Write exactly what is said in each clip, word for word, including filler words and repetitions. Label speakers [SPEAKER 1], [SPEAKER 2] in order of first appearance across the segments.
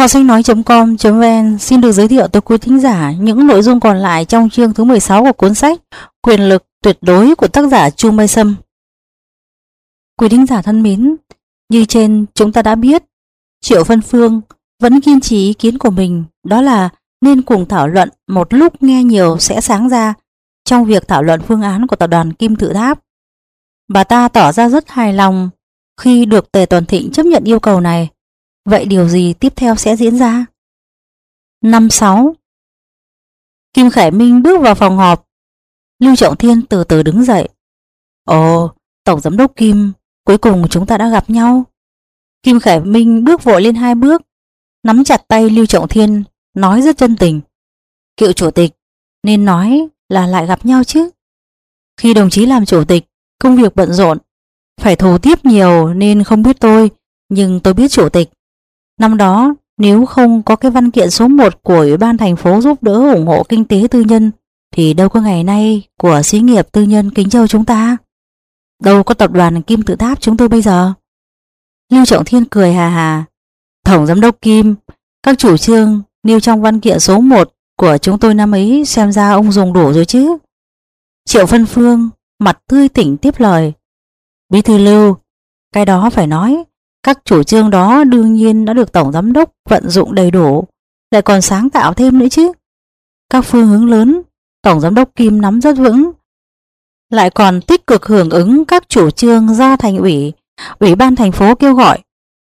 [SPEAKER 1] Kho sách nói.com.vn xin được giới thiệu tới quý thính giả những nội dung còn lại trong chương thứ mười sáu của cuốn sách Quyền lực tuyệt đối của tác giả Chu Mai Sâm. Quý thính giả thân mến, như trên chúng ta đã biết, Triệu Vân Phương vẫn kiên trì ý kiến của mình, đó là nên cùng thảo luận, một lúc nghe nhiều sẽ sáng ra trong việc thảo luận phương án của tập đoàn Kim Tự Tháp. Bà ta tỏ ra rất hài lòng khi được Tề Tuần Thịnh chấp nhận yêu cầu này. Vậy điều gì tiếp theo sẽ diễn ra? Năm sáu. Kim Khải Minh bước vào phòng họp. Lưu Trọng Thiên từ từ đứng dậy. Ồ, Tổng Giám đốc Kim, cuối cùng chúng ta đã gặp nhau. Kim Khải Minh bước vội lên hai bước, nắm chặt tay Lưu Trọng Thiên, nói rất chân tình. Cựu chủ tịch, nên nói là lại gặp nhau chứ. Khi đồng chí làm chủ tịch, công việc bận rộn, phải thù tiếp nhiều nên không biết tôi, nhưng tôi biết chủ tịch. Năm đó, nếu không có cái văn kiện số một của Ủy ban thành phố giúp đỡ ủng hộ kinh tế tư nhân, thì đâu có ngày nay của xí nghiệp tư nhân Kính Châu chúng ta. Đâu có tập đoàn Kim Tự Tháp chúng tôi bây giờ. Lưu Trọng Thiên cười hà hà. Tổng Giám đốc Kim, các chủ trương nêu trong văn kiện số một của chúng tôi năm ấy xem ra ông dùng đủ rồi chứ. Triệu Vân Phương mặt tươi tỉnh tiếp lời. Bí thư Lưu, cái đó phải nói, các chủ trương đó đương nhiên đã được Tổng Giám đốc vận dụng đầy đủ, lại còn sáng tạo thêm nữa chứ. Các phương hướng lớn, Tổng Giám đốc Kim nắm rất vững, lại còn tích cực hưởng ứng các chủ trương do thành ủy, Ủy ban thành phố kêu gọi.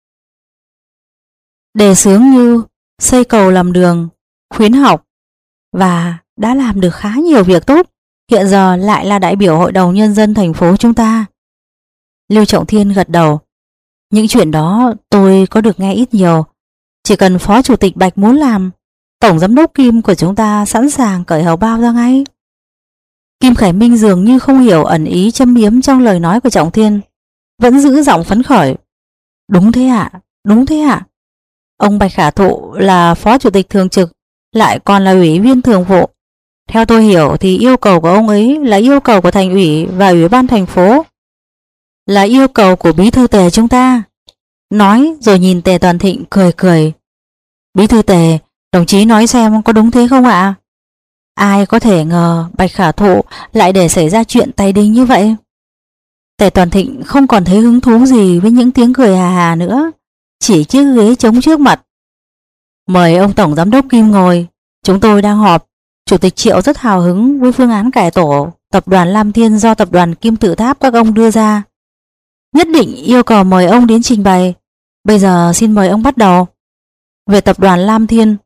[SPEAKER 1] Đề xướng như xây cầu làm đường, khuyến học, và đã làm được khá nhiều việc tốt, hiện giờ lại là đại biểu Hội đồng Nhân dân thành phố chúng ta. Lưu Trọng Thiên gật đầu. Những chuyện đó tôi có được nghe ít nhiều. Chỉ cần Phó Chủ tịch Bạch muốn làm, Tổng Giám đốc Kim của chúng ta sẵn sàng cởi hầu bao ra ngay. Kim Khải Minh dường như không hiểu ẩn ý châm biếm trong lời nói của Trọng Thiên, vẫn giữ giọng phấn khởi. Đúng thế ạ, đúng thế ạ. Ông Bạch Khả Thụ là Phó Chủ tịch thường trực, lại còn là Ủy viên thường vụ. Theo tôi hiểu thì yêu cầu của ông ấy là yêu cầu của thành ủy và Ủy ban thành phố, là yêu cầu của Bí thư Tề chúng ta. Nói rồi nhìn Tề Toàn Thịnh cười cười. Bí thư Tề, đồng chí nói xem có đúng thế không ạ? Ai có thể ngờ Bạch Khả Thụ lại để xảy ra chuyện tay đinh như vậy. Tề Toàn Thịnh không còn thấy hứng thú gì với những tiếng cười hà hà nữa, chỉ chiếc ghế trống trước mặt. Mời ông Tổng Giám đốc Kim ngồi, chúng tôi đang họp. Chủ tịch Triệu rất hào hứng với phương án cải tổ tập đoàn Lam Thiên do tập đoàn Kim Tự Tháp các ông đưa ra. Nhất định yêu cầu mời ông đến trình bày. Bây giờ xin mời ông bắt đầu. Về tập đoàn Lam Thiên,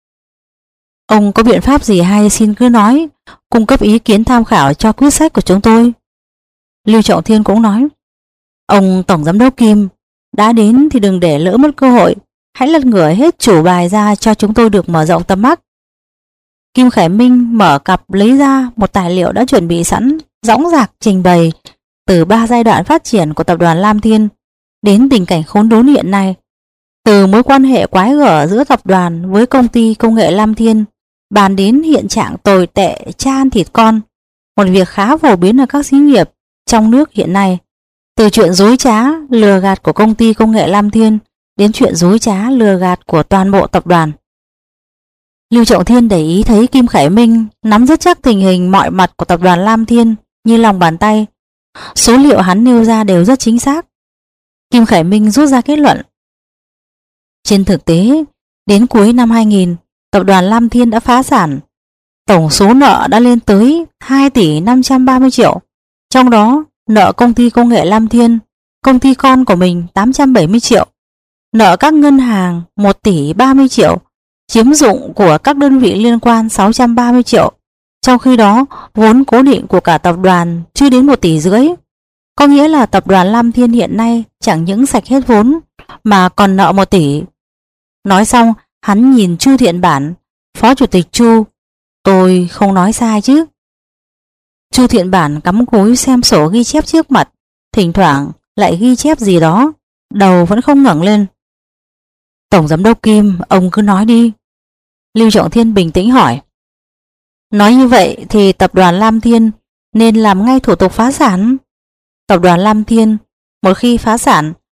[SPEAKER 1] ông có biện pháp gì hay xin cứ nói, cung cấp ý kiến tham khảo cho quyết sách của chúng tôi. Lưu Trọng Thiên cũng nói. Ông Tổng Giám đốc Kim, đã đến thì đừng để lỡ mất cơ hội, hãy lật ngửa hết chủ bài ra cho chúng tôi được mở rộng tầm mắt. Kim Khải Minh mở cặp lấy ra một tài liệu đã chuẩn bị sẵn, dõng dạc trình bày từ ba giai đoạn phát triển của tập đoàn Lam Thiên đến tình cảnh khốn đốn hiện nay, từ mối quan hệ quái gở giữa tập đoàn với công ty công nghệ Lam Thiên, bàn đến hiện trạng tồi tệ cha ăn thịt con, một việc khá phổ biến ở các xí nghiệp trong nước hiện nay, từ chuyện dối trá lừa gạt của công ty công nghệ Lam Thiên đến chuyện dối trá lừa gạt của toàn bộ tập đoàn. Lưu Trọng Thiên để ý thấy Kim Khải Minh nắm rất chắc tình hình mọi mặt của tập đoàn Lam Thiên như lòng bàn tay. Số liệu hắn nêu ra đều rất chính xác. Kim Khải Minh rút ra kết luận. Trên thực tế, đến cuối năm hai nghìn, tập đoàn Lam Thiên đã phá sản. Tổng số nợ đã lên tới hai tỷ năm trăm ba mươi triệu. Trong đó, nợ công ty công nghệ Lam Thiên, công ty con của mình tám trăm bảy mươi triệu. Nợ các ngân hàng một tỷ ba mươi triệu. Chiếm dụng của các đơn vị liên quan sáu trăm ba mươi triệu. Trong khi đó, vốn cố định của cả tập đoàn chưa đến một tỷ rưỡi. Có nghĩa là tập đoàn Lam Thiên hiện nay chẳng những sạch hết vốn mà còn nợ một tỷ. Nói xong, hắn nhìn Chu Thiện Bản, Phó Chủ tịch Chu. Tôi không nói sai chứ? Chu Thiện Bản cắm cúi xem sổ ghi chép trước mặt, thỉnh thoảng lại ghi chép gì đó, đầu vẫn không ngẩng lên. Tổng Giám đốc Kim, ông cứ nói đi. Lưu Trọng Thiên bình tĩnh hỏi. Nói như vậy thì tập đoàn Lam Thiên nên làm ngay thủ tục phá sản. Tập đoàn Lam Thiên một khi phá sản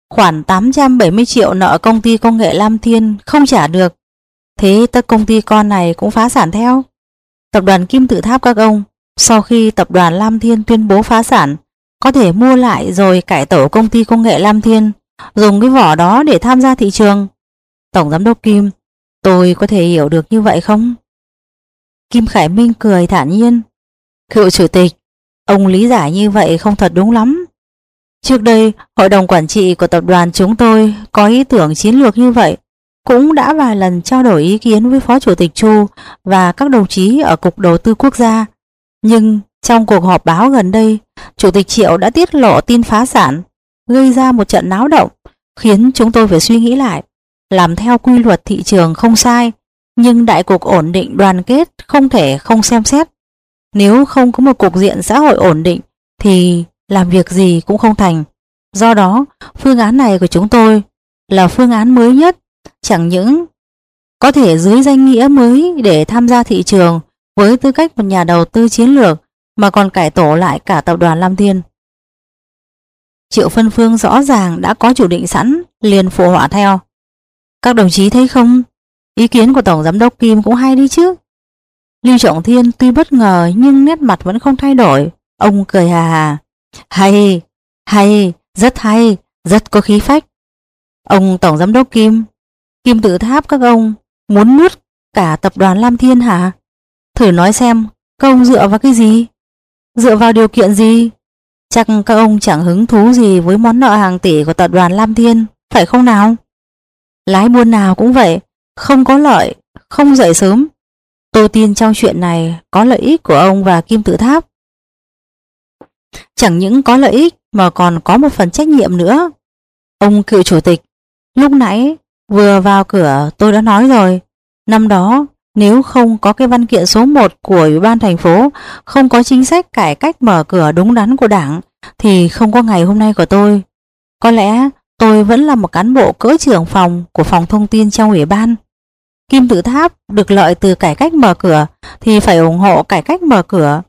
[SPEAKER 1] khoản tám trăm bảy mươi triệu nợ công ty công nghệ Lam Thiên không trả được, thế tất công ty con này cũng phá sản theo. Tập đoàn Kim Tự Tháp các ông, sau khi tập đoàn Lam Thiên tuyên bố phá sản, có thể mua lại rồi cải tổ công ty công nghệ Lam Thiên, dùng cái vỏ đó để tham gia thị trường. Tổng giám đốc Kim, tôi có thể hiểu được như vậy không? Kim Khải Minh cười thản nhiên. Cựu chủ tịch, ông lý giải như vậy không thật đúng lắm. Trước đây, hội đồng quản trị của tập đoàn chúng tôi có ý tưởng chiến lược như vậy, cũng đã vài lần trao đổi ý kiến với Phó Chủ tịch Chu và các đồng chí ở Cục Đầu tư Quốc gia. Nhưng trong cuộc họp báo gần đây, Chủ tịch Triệu đã tiết lộ tin phá sản, gây ra một trận náo động, khiến chúng tôi phải suy nghĩ lại. Làm theo quy luật thị trường không sai, nhưng đại cục ổn định đoàn kết không thể không xem xét. Nếu không có một cục diện xã hội ổn định thì làm việc gì cũng không thành. Do đó, phương án này của chúng tôi là phương án mới nhất, chẳng những có thể dưới danh nghĩa mới để tham gia thị trường với tư cách một nhà đầu tư chiến lược, mà còn cải tổ lại cả tập đoàn Lam Thiên. Triệu Phân Phương rõ ràng đã có chủ định sẵn, liền phụ họa theo. Các đồng chí thấy không, ý kiến của Tổng Giám đốc Kim cũng hay đi chứ. Lưu Trọng Thiên tuy bất ngờ nhưng nét mặt vẫn không thay đổi. Ông cười hà hà. Hay, hay, rất hay, rất có khí phách. Ông Tổng Giám đốc Kim, Kim Tự Tháp các ông muốn nuốt cả tập đoàn Lam Thiên hả? Thử nói xem, các ông dựa vào cái gì? Dựa vào điều kiện gì? Chắc các ông chẳng hứng thú gì với món nợ hàng tỷ của tập đoàn Lam Thiên, phải không nào? Lái buôn nào cũng vậy, không có lợi, không dậy sớm. Tôi tin trong chuyện này có lợi ích của ông và Kim Tự Tháp. Chẳng những có lợi ích mà còn có một phần trách nhiệm nữa. Ông cựu chủ tịch, lúc nãy vừa vào cửa tôi đã nói rồi, năm đó nếu không có cái văn kiện số một của Ủy ban thành phố, không có chính sách cải cách mở cửa đúng đắn của Đảng, thì không có ngày hôm nay của tôi. Có lẽ tôi vẫn là một cán bộ cỡ trưởng phòng của phòng thông tin trong Ủy ban. Kim Tự Tháp được lợi từ cải cách mở cửa thì phải ủng hộ cải cách mở cửa.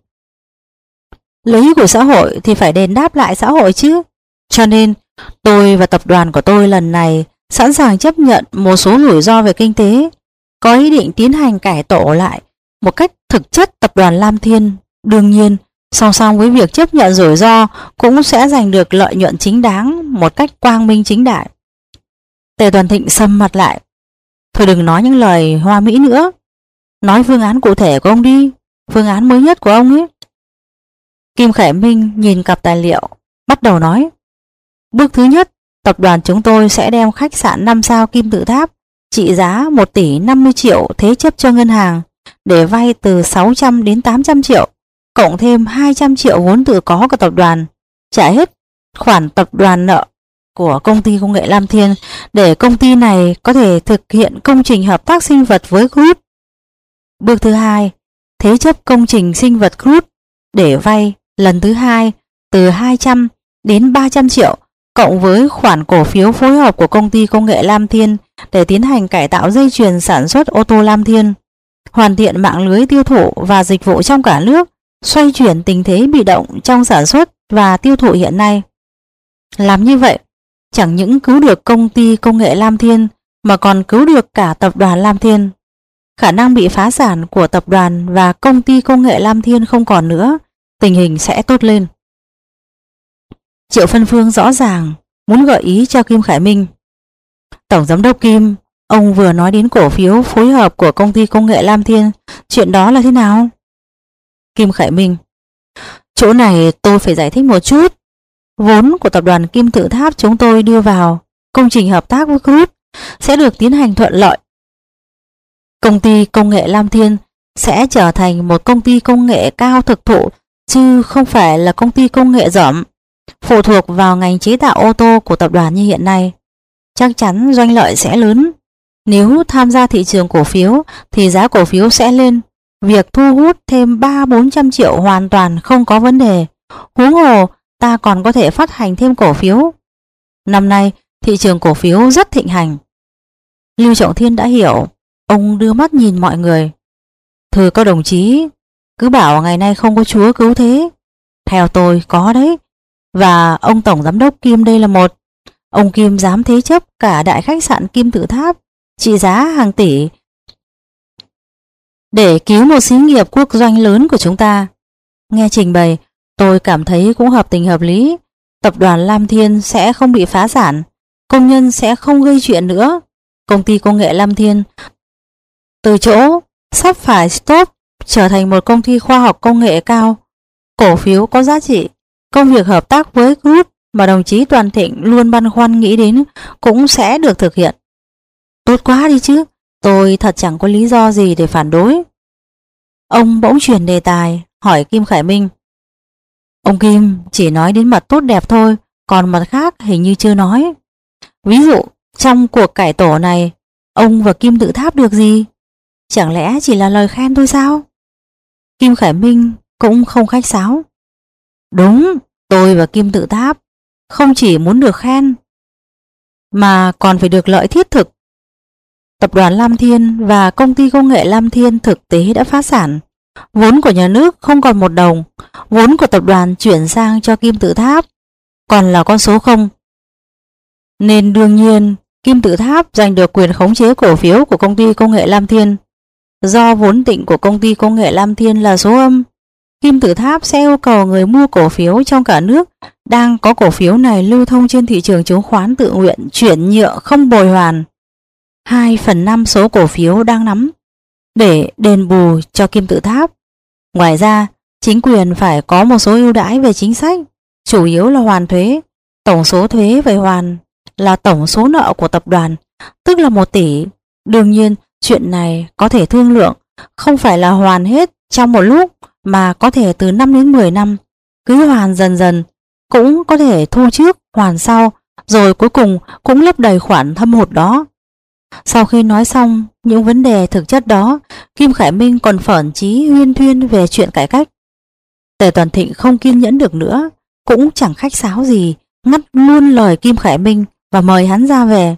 [SPEAKER 1] Lợi ích của xã hội thì phải đền đáp lại xã hội chứ. Cho nên tôi và tập đoàn của tôi lần này sẵn sàng chấp nhận một số rủi ro về kinh tế, có ý định tiến hành cải tổ lại một cách thực chất tập đoàn Lam Thiên. Đương nhiên, song song với việc chấp nhận rủi ro cũng sẽ giành được lợi nhuận chính đáng một cách quang minh chính đại. Tề Toàn Thịnh sầm mặt lại. Thôi đừng nói những lời hoa mỹ nữa, nói phương án cụ thể của ông đi, phương án mới nhất của ông ấy. Kim Khải Minh nhìn cặp tài liệu, bắt đầu nói. Bước thứ nhất, tập đoàn chúng tôi sẽ đem khách sạn năm sao Kim Tự Tháp trị giá một tỷ năm mươi triệu thế chấp cho ngân hàng để vay từ sáu trăm đến tám trăm triệu, cộng thêm hai trăm triệu vốn tự có của tập đoàn, trả hết khoản tập đoàn nợ của công ty công nghệ Lam Thiên để công ty này có thể thực hiện công trình hợp tác sinh vật với Crude. Bước thứ hai, thế chấp công trình sinh vật Crude để vay lần thứ hai từ hai trăm đến ba trăm triệu, cộng với khoản cổ phiếu phối hợp của công ty công nghệ Lam Thiên để tiến hành cải tạo dây chuyền sản xuất ô tô Lam Thiên, hoàn thiện mạng lưới tiêu thụ và dịch vụ trong cả nước, xoay chuyển tình thế bị động trong sản xuất và tiêu thụ hiện nay. Làm như vậy, chẳng những cứu được công ty công nghệ Lam Thiên mà còn cứu được cả tập đoàn Lam Thiên. Khả năng bị phá sản của tập đoàn và công ty công nghệ Lam Thiên không còn nữa, tình hình sẽ tốt lên. Triệu Phân Phương rõ ràng muốn gợi ý cho Kim Khải Minh. Tổng Giám đốc Kim, ông vừa nói đến cổ phiếu phối hợp của công ty công nghệ Lam Thiên, chuyện đó là thế nào? Kim Khải Minh, chỗ này tôi phải giải thích một chút. Vốn của tập đoàn Kim Tự Tháp chúng tôi đưa vào công trình hợp tác với Crude sẽ được tiến hành thuận lợi. Công ty công nghệ Lam Thiên sẽ trở thành một công ty công nghệ cao thực thụ, chứ không phải là công ty công nghệ dởm, phụ thuộc vào ngành chế tạo ô tô của tập đoàn như hiện nay. Chắc chắn doanh lợi sẽ lớn. Nếu tham gia thị trường cổ phiếu thì giá cổ phiếu sẽ lên. Việc thu hút thêm ba bốn trăm triệu hoàn toàn không có vấn đề. Huống hồ ta còn có thể phát hành thêm cổ phiếu. Năm nay thị trường cổ phiếu rất thịnh hành. Lưu Trọng Thiên đã hiểu. Ông đưa mắt nhìn mọi người. Thưa các đồng chí, cứ bảo ngày nay không có Chúa cứu thế. Theo tôi có đấy. Và ông Tổng Giám đốc Kim đây là một. Ông Kim dám thế chấp cả đại khách sạn Kim Tự Tháp trị giá hàng tỷ để cứu một xí nghiệp quốc doanh lớn của chúng ta. Nghe trình bày, tôi cảm thấy cũng hợp tình hợp lý. Tập đoàn Lam Thiên sẽ không bị phá sản, công nhân sẽ không gây chuyện nữa. Công ty công nghệ Lam Thiên từ chỗ sắp phải stop trở thành một công ty khoa học công nghệ cao, cổ phiếu có giá trị. Công việc hợp tác với Group mà đồng chí Toàn Thịnh luôn băn khoăn nghĩ đến cũng sẽ được thực hiện. Tốt quá đi chứ, tôi thật chẳng có lý do gì để phản đối. Ông bỗng chuyển đề tài, hỏi Kim Khải Minh. Ông Kim chỉ nói đến mặt tốt đẹp thôi, còn mặt khác hình như chưa nói. Ví dụ, trong cuộc cải tổ này, ông và Kim Tự Tháp được gì? Chẳng lẽ chỉ là lời khen thôi sao? Kim Khải Minh cũng không khách sáo. Đúng, tôi và Kim Tự Tháp không chỉ muốn được khen, mà còn phải được lợi thiết thực. Tập đoàn Lam Thiên và công ty công nghệ Lam Thiên thực tế đã phá sản. Vốn của nhà nước không còn một đồng, vốn của tập đoàn chuyển sang cho Kim Tự Tháp còn là con số không. Nên đương nhiên Kim Tự Tháp giành được quyền khống chế cổ phiếu của công ty công nghệ Lam Thiên. Do vốn tịnh của công ty công nghệ Lam Thiên là số âm, Kim Tự Tháp sẽ yêu cầu người mua cổ phiếu trong cả nước đang có cổ phiếu này lưu thông trên thị trường chứng khoán tự nguyện chuyển nhượng không bồi hoàn hai phần năm số cổ phiếu đang nắm để đền bù cho Kim Tự Tháp. Ngoài ra, chính quyền phải có một số ưu đãi về chính sách, chủ yếu là hoàn thuế. Tổng số thuế phải hoàn là tổng số nợ của tập đoàn, tức là một tỷ. Đương nhiên, chuyện này có thể thương lượng, không phải là hoàn hết trong một lúc, mà có thể từ năm đến mười năm, cứ hoàn dần dần, cũng có thể thu trước, hoàn sau, rồi cuối cùng cũng lấp đầy khoản thâm hụt đó. Sau khi nói xong những vấn đề thực chất đó, Kim Khải Minh còn phởn chí huyên thuyên về chuyện cải cách. Tề Toàn Thịnh không kiên nhẫn được nữa, cũng chẳng khách sáo gì, ngắt luôn lời Kim Khải Minh và mời hắn ra về.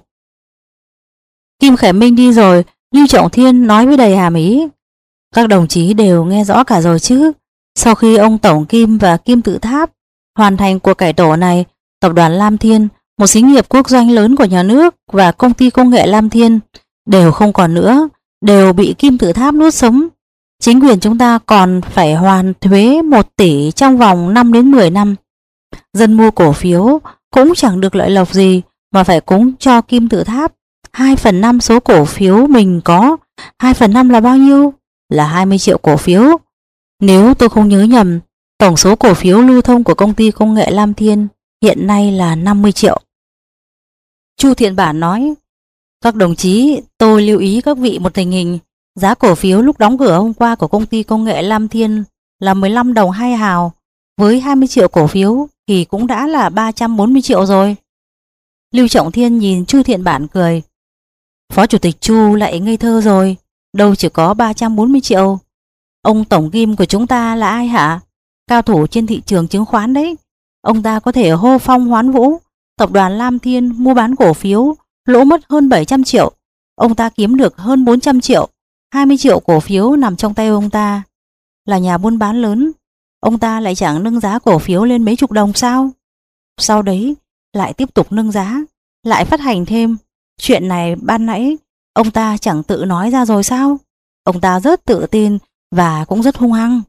[SPEAKER 1] Kim Khải Minh đi rồi, Lưu Trọng Thiên nói với đầy hàm ý. Các đồng chí đều nghe rõ cả rồi chứ. Sau khi ông Tổng Kim và Kim Tự Tháp hoàn thành cuộc cải tổ này, tập đoàn Lam Thiên, một xí nghiệp quốc doanh lớn của nhà nước, và công ty công nghệ Lam Thiên đều không còn nữa, đều bị Kim Tự Tháp nuốt sống. Chính quyền chúng ta còn phải hoàn thuế một tỷ trong vòng năm đến mười năm. Dân mua cổ phiếu cũng chẳng được lợi lộc gì, mà phải cúng cho Kim Tự Tháp hai phần năm số cổ phiếu mình có. Hai phần năm là bao nhiêu? Là hai mươi triệu cổ phiếu. Nếu tôi không nhớ nhầm, tổng số cổ phiếu lưu thông của công ty công nghệ Lam Thiên hiện nay là năm mươi triệu. Chu Thiện Bản nói, các đồng chí, tôi lưu ý các vị một tình hình. Giá cổ phiếu lúc đóng cửa hôm qua của công ty công nghệ Lam Thiên là mười lăm đồng hai hào, với hai mươi triệu cổ phiếu thì cũng đã là ba trăm bốn mươi triệu rồi. Lưu Trọng Thiên nhìn Chu Thiện Bản cười. Phó Chủ tịch Chu lại ngây thơ rồi, đâu chỉ có ba trăm bốn mươi triệu. Ông Tổng Kim của chúng ta là ai hả? Cao thủ trên thị trường chứng khoán đấy. Ông ta có thể hô phong hoán vũ. Tập đoàn Lam Thiên mua bán cổ phiếu lỗ mất hơn bảy trăm triệu, ông ta kiếm được hơn bốn trăm triệu. Hai mươi triệu cổ phiếu nằm trong tay ông ta. Là nhà buôn bán lớn, ông ta lại chẳng nâng giá cổ phiếu lên mấy chục đồng sao? Sau đấy lại tiếp tục nâng giá, lại phát hành thêm. Chuyện này ban nãy ông ta chẳng tự nói ra rồi sao? Ông ta rất tự tin và cũng rất hung hăng.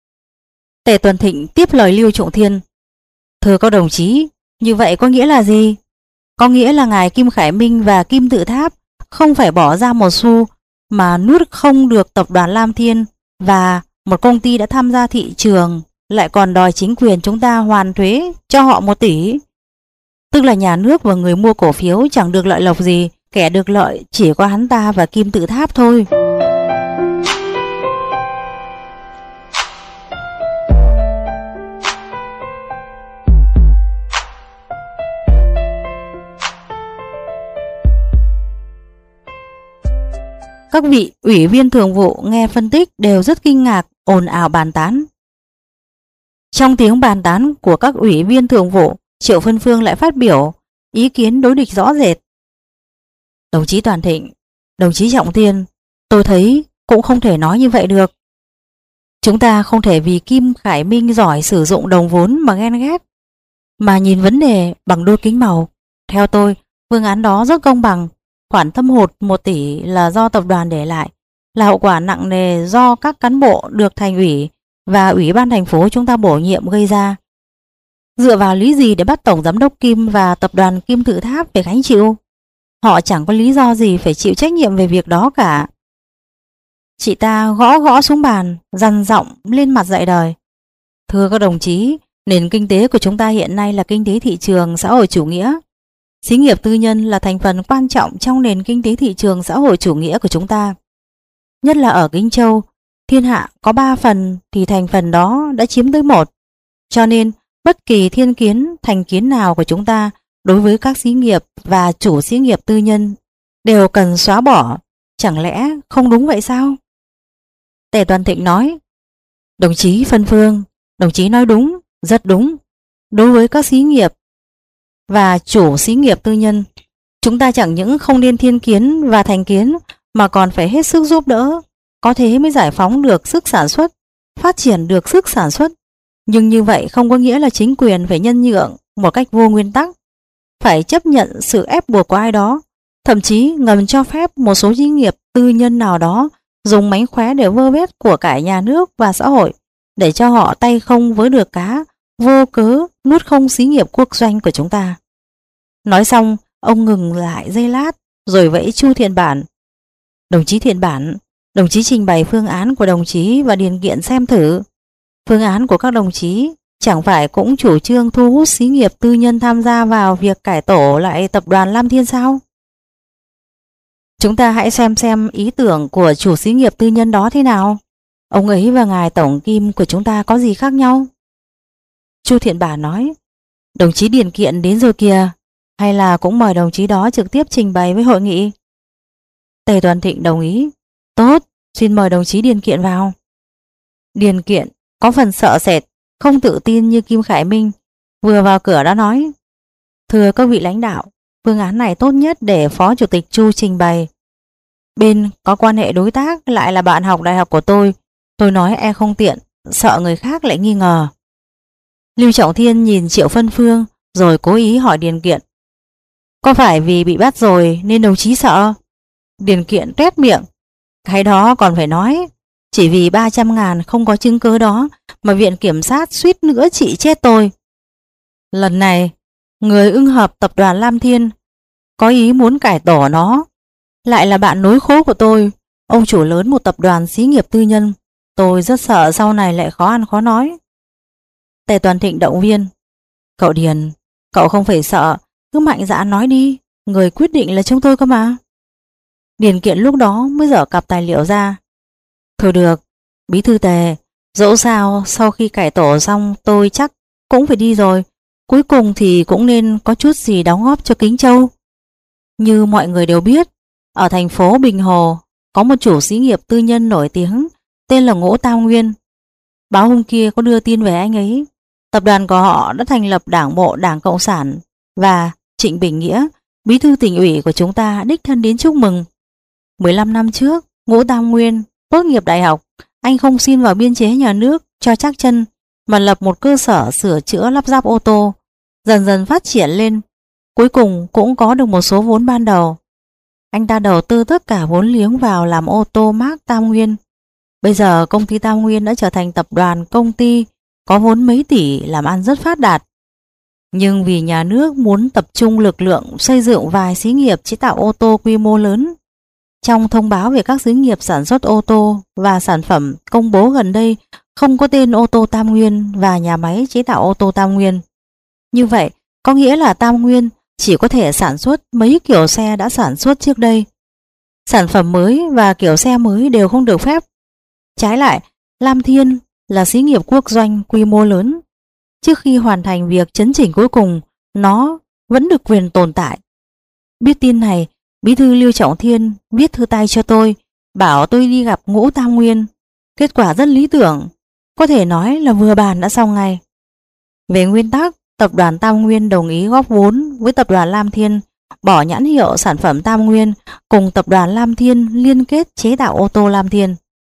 [SPEAKER 1] Tề Tuần Thịnh tiếp lời Lưu Trọng Thiên. Thưa các đồng chí, như vậy có nghĩa là gì? Có nghĩa là ngài Kim Khải Minh và Kim Tự Tháp không phải bỏ ra một xu mà nuốt không được tập đoàn Lam Thiên, và một công ty đã tham gia thị trường lại còn đòi chính quyền chúng ta hoàn thuế cho họ một tỷ. Tức là nhà nước và người mua cổ phiếu chẳng được lợi lộc gì, kẻ được lợi chỉ có hắn ta và Kim Tự Tháp thôi. Các vị ủy viên thường vụ nghe phân tích đều rất kinh ngạc, ồn ào bàn tán. Trong tiếng bàn tán của các ủy viên thường vụ, Triệu Phân Phương lại phát biểu ý kiến đối địch rõ rệt. Đồng chí Toàn Thịnh, đồng chí Trọng Thiên, tôi thấy cũng không thể nói như vậy được. Chúng ta không thể vì Kim Khải Minh giỏi sử dụng đồng vốn mà ghen ghét, mà nhìn vấn đề bằng đôi kính màu. Theo tôi, phương án đó rất công bằng. Khoản thâm hụt một tỷ là do tập đoàn để lại, là hậu quả nặng nề do các cán bộ được thành ủy và ủy ban thành phố chúng ta bổ nhiệm gây ra. Dựa vào lý gì để bắt tổng giám đốc Kim và tập đoàn Kim Tự Tháp phải gánh chịu? Họ chẳng có lý do gì phải chịu trách nhiệm về việc đó cả. Chị ta gõ gõ xuống bàn, dằn giọng lên mặt dạy đời. Thưa các đồng chí, nền kinh tế của chúng ta hiện nay là kinh tế thị trường xã hội chủ nghĩa. Xí nghiệp tư nhân là thành phần quan trọng trong nền kinh tế thị trường xã hội chủ nghĩa của chúng ta. Nhất là ở Kinh Châu, thiên hạ có ba phần thì thành phần đó đã chiếm tới một. Cho nên, bất kỳ thiên kiến, thành kiến nào của chúng ta đối với các xí nghiệp và chủ xí nghiệp tư nhân đều cần xóa bỏ. Chẳng lẽ không đúng vậy sao? Tề Toàn Thịnh nói, đồng chí Phân Phương, đồng chí nói đúng, rất đúng. Đối với các xí nghiệp và chủ xí nghiệp tư nhân, chúng ta chẳng những không nên thiên kiến và thành kiến mà còn phải hết sức giúp đỡ. Có thế mới giải phóng được sức sản xuất, phát triển được sức sản xuất. Nhưng như vậy không có nghĩa là chính quyền phải nhân nhượng một cách vô nguyên tắc, phải chấp nhận sự ép buộc của ai đó, thậm chí ngầm cho phép một số xí nghiệp tư nhân nào đó dùng mánh khóe để vơ vét của cải nhà nước và xã hội, để cho họ tay không với được cá, vô cớ nuốt không xí nghiệp quốc doanh của chúng ta. Nói xong, ông ngừng lại giây lát, rồi vẫy Chu Thiện Bản. Đồng chí Thiện Bản, đồng chí trình bày phương án của đồng chí và điền kiện xem thử. Phương án của các đồng chí chẳng phải cũng chủ trương thu hút xí nghiệp tư nhân tham gia vào việc cải tổ lại tập đoàn Lam Thiên sao? Chúng ta hãy xem xem ý tưởng của chủ xí nghiệp tư nhân đó thế nào. Ông ấy và ngài tổng Kim của chúng ta có gì khác nhau? Chu Thiện Bản nói, đồng chí điền kiện đến rồi kìa, hay là cũng mời đồng chí đó trực tiếp trình bày với hội nghị? Tề Toàn Thịnh đồng ý. Tốt, xin mời đồng chí điền kiện vào. Điền kiện có phần sợ sệt, không tự tin như Kim Khải Minh, vừa vào cửa đã nói, thưa các vị lãnh đạo, phương án này tốt nhất để Phó Chủ tịch Chu trình bày. Bên có quan hệ đối tác lại là bạn học đại học của tôi, tôi nói e không tiện, sợ người khác lại nghi ngờ. Lưu Trọng Thiên nhìn Triệu Phân Phương rồi cố ý hỏi Điền Kiện, có phải vì bị bắt rồi nên đồng chí sợ? Điền Kiện tuét miệng, cái đó còn phải nói, chỉ vì ba trăm ngàn không có chứng cứ đó mà viện kiểm sát suýt nữa trị chết tôi. Lần này, người ưng hợp tập đoàn Lam Thiên có ý muốn cải tổ nó, lại là bạn nối khố của tôi, ông chủ lớn một tập đoàn xí nghiệp tư nhân. Tôi rất sợ sau này lại khó ăn khó nói. Tề Toàn Thịnh động viên, cậu Điền, cậu không phải sợ, cứ mạnh dạn nói đi, người quyết định là chúng tôi cơ mà. Điền Kiện lúc đó mới dở cặp tài liệu ra. Thôi được, bí thư Tề, dẫu sao sau khi cải tổ xong tôi chắc cũng phải đi rồi, cuối cùng thì cũng nên có chút gì đóng góp cho Kính Châu. Như mọi người đều biết, ở thành phố Bình Hồ có một chủ xí nghiệp tư nhân nổi tiếng tên là Ngũ Tam Nguyên. Báo hôm kia có đưa tin về anh ấy. Tập đoàn của họ đã thành lập đảng bộ Đảng Cộng sản, và Trịnh Bình Nghĩa, bí thư tỉnh ủy của chúng ta đích thân đến chúc mừng. mười lăm năm trước, Ngũ Tam Nguyên tốt nghiệp đại học, anh không xin vào biên chế nhà nước cho chắc chân, mà lập một cơ sở sửa chữa lắp ráp ô tô, dần dần phát triển lên, cuối cùng cũng có được một số vốn ban đầu. Anh ta đầu tư tất cả vốn liếng vào làm ô tô mác Tam Nguyên. Bây giờ công ty Tam Nguyên đã trở thành tập đoàn công ty có vốn mấy tỷ, làm ăn rất phát đạt. Nhưng vì nhà nước muốn tập trung lực lượng xây dựng vài xí nghiệp chế tạo ô tô quy mô lớn, trong thông báo về các xí nghiệp sản xuất ô tô và sản phẩm công bố gần đây không có tên ô tô Tam Nguyên và nhà máy chế tạo ô tô Tam Nguyên. Như vậy có nghĩa là Tam Nguyên chỉ có thể sản xuất mấy kiểu xe đã sản xuất trước đây. Sản phẩm mới và kiểu xe mới đều không được phép. Trái lại, Lam Thiên là xí nghiệp quốc doanh quy mô lớn. Trước khi hoàn thành việc chấn chỉnh cuối cùng, nó vẫn được quyền tồn tại. Biết tin này, bí thư Lưu Trọng Thiên viết thư tay cho tôi, bảo tôi đi gặp Ngũ Tam Nguyên. Kết quả rất lý tưởng, có thể nói là vừa bàn đã xong ngay. Về nguyên tắc, tập đoàn Tam Nguyên đồng ý góp vốn với tập đoàn Lam Thiên, bỏ nhãn hiệu sản phẩm Tam Nguyên, cùng tập đoàn Lam Thiên liên kết chế tạo ô tô Lam Thiên.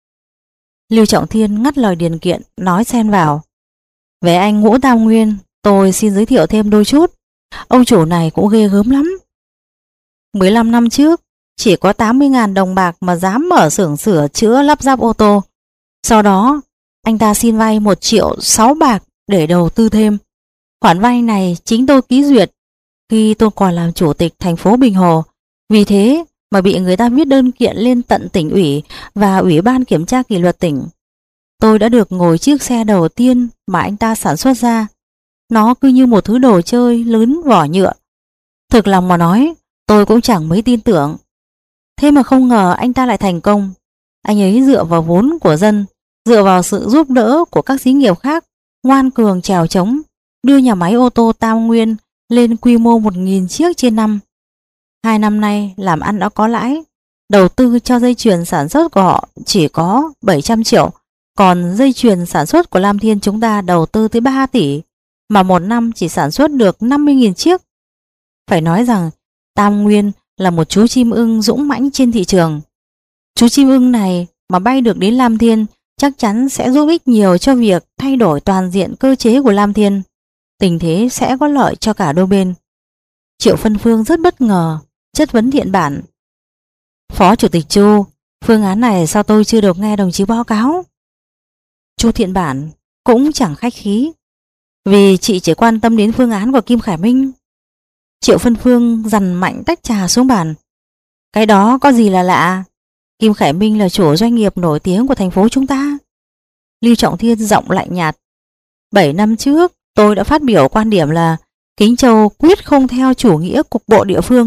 [SPEAKER 1] Lưu Trọng Thiên ngắt lời Điền Kiện, nói xen vào. Về anh Ngũ Tam Nguyên, tôi xin giới thiệu thêm đôi chút. Ông chủ này cũng ghê gớm lắm. mười lăm năm trước, chỉ có tám mươi ngàn đồng bạc mà dám mở xưởng sửa chữa lắp ráp ô tô. Sau đó, anh ta xin vay một triệu sáu bạc để đầu tư thêm. Khoản vay này chính tôi ký duyệt khi tôi còn làm chủ tịch thành phố Bình Hồ. Vì thế mà bị người ta viết đơn kiện lên tận tỉnh ủy và ủy ban kiểm tra kỷ luật tỉnh. Tôi đã được ngồi chiếc xe đầu tiên mà anh ta sản xuất ra. Nó cứ như một thứ đồ chơi lớn vỏ nhựa. Thực lòng mà nói, tôi cũng chẳng mấy tin tưởng. Thế mà không ngờ anh ta lại thành công. Anh ấy dựa vào vốn của dân, dựa vào sự giúp đỡ của các xí nghiệp khác, ngoan cường chèo chống, đưa nhà máy ô tô Tam Nguyên lên quy mô một nghìn chiếc trên năm. Hai năm nay làm ăn đã có lãi. Đầu tư cho dây chuyền sản xuất của họ chỉ có bảy trăm triệu, còn dây chuyền sản xuất của Lam Thiên chúng ta đầu tư tới ba tỷ, mà một năm chỉ sản xuất được năm mươi nghìn chiếc. Phải nói rằng Tam Nguyên là một chú chim ưng dũng mãnh trên thị trường. Chú chim ưng này mà bay được đến Lam Thiên chắc chắn sẽ giúp ích nhiều cho việc thay đổi toàn diện cơ chế của Lam Thiên. Tình thế sẽ có lợi cho cả đôi bên. Triệu Phân Phương rất bất ngờ, chất vấn Thiện Bản. Phó Chủ tịch Chu, phương án này sao tôi chưa được nghe đồng chí báo cáo? Chu Thiện Bản cũng chẳng khách khí, vì chị chỉ quan tâm đến phương án của Kim Khải Minh. Triệu Phân Phương dằn mạnh tách trà xuống bàn. Cái đó có gì là lạ? Kim Khải Minh là chủ doanh nghiệp nổi tiếng của thành phố chúng ta. Lưu Trọng Thiên giọng lạnh nhạt. Bảy năm trước tôi đã phát biểu quan điểm là Kính Châu quyết không theo chủ nghĩa cục bộ địa phương.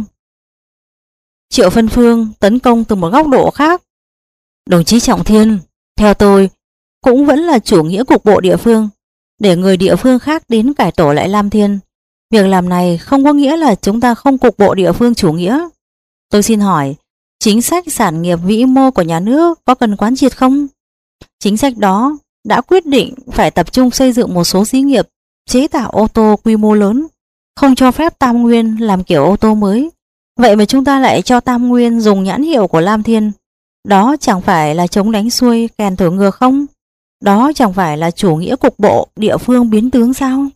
[SPEAKER 1] Triệu Phân Phương tấn công từ một góc độ khác. Đồng chí Trọng Thiên, theo tôi cũng vẫn là chủ nghĩa cục bộ địa phương, để người địa phương khác đến cải tổ lại Lam Thiên. Việc làm này không có nghĩa là chúng ta không cục bộ địa phương chủ nghĩa. Tôi xin hỏi, chính sách sản nghiệp vĩ mô của nhà nước có cần quán triệt không? Chính sách đó đã quyết định phải tập trung xây dựng một số xí nghiệp chế tạo ô tô quy mô lớn, không cho phép Tam Nguyên làm kiểu ô tô mới. Vậy mà chúng ta lại cho Tam Nguyên dùng nhãn hiệu của Lam Thiên. Đó chẳng phải là chống đánh xuôi kèn thổi ngược không? Đó chẳng phải là chủ nghĩa cục bộ địa phương biến tướng sao?